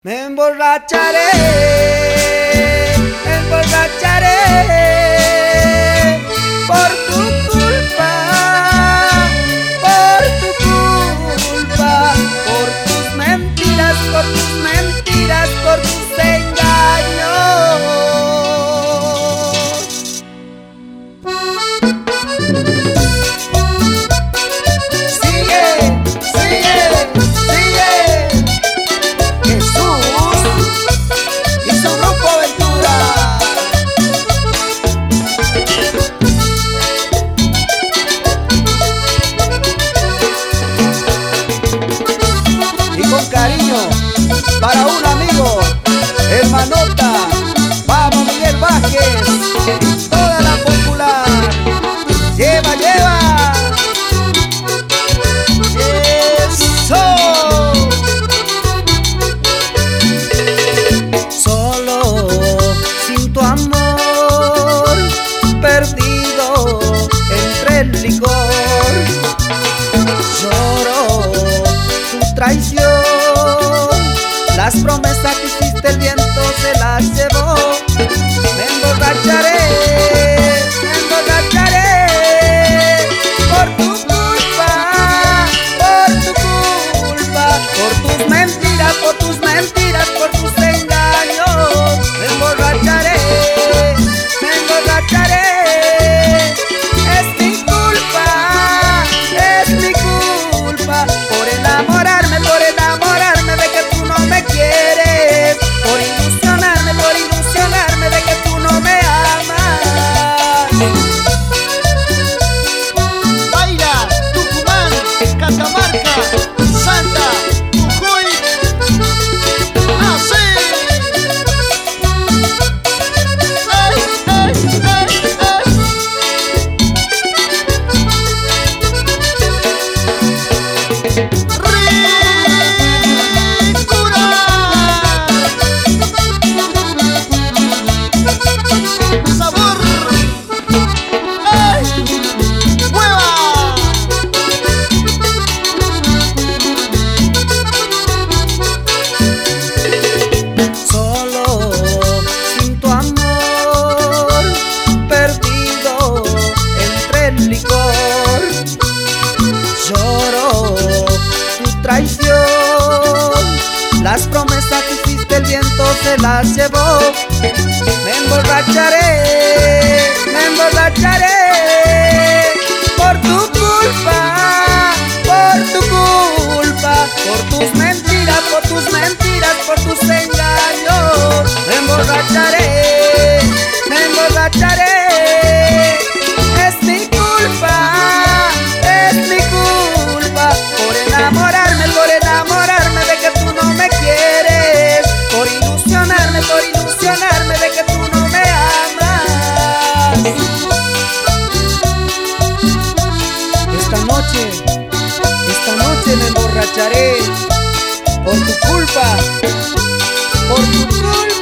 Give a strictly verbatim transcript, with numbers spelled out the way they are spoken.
Me emborracharé, me emborracharé por tu culpa, por tu culpa, por tus mentiras, por tus mentiras, por tus engaños. Sigue, sigue, sigue. Jesús y su grupo Aventura. Y con cariño para un amigo, hermanota, vamos Miguel Vázquez y toda la popular. Lleva, lleva. Eso. Solo sin tu amor, perdido entre el licor, lloro tu traición, las promesas que hiciste el viento se las llevó. Me emborracharé, me emborracharé por tu culpa, por tu culpa, por tus mentiras, por tus mentiras, por tus engaños. Me emborracharé, me emborracharé. Es mi culpa, es mi culpa por enamorarme, por enamorarme de que tú no me quieres, por ilusionarme, por ilusionarme de que tú no me amas. Baila, Tucumán, Catamarca, Santa, Jujuy, así. Ey, ey, ey, ey. Ricura. Sabor. ¡Ey! ¡Mueva! Solo sin tu amor, perdido entre el licor, lloro tu traición, las promesas que hiciste el viento se las llevó. Me emborracharé, me emborracharé por tu culpa, por tu culpa, por tus mentiras, por tus mentiras, por tus engaños. Me emborracharé, me emborracharé. Es mi culpa, es mi culpa por enamorarme, por enamorarme de que tú no me quieres, por ilusionarme, por ilusionarme de que tú no me amas. Esta noche, esta noche me emborracharé por tu culpa, por tu culpa.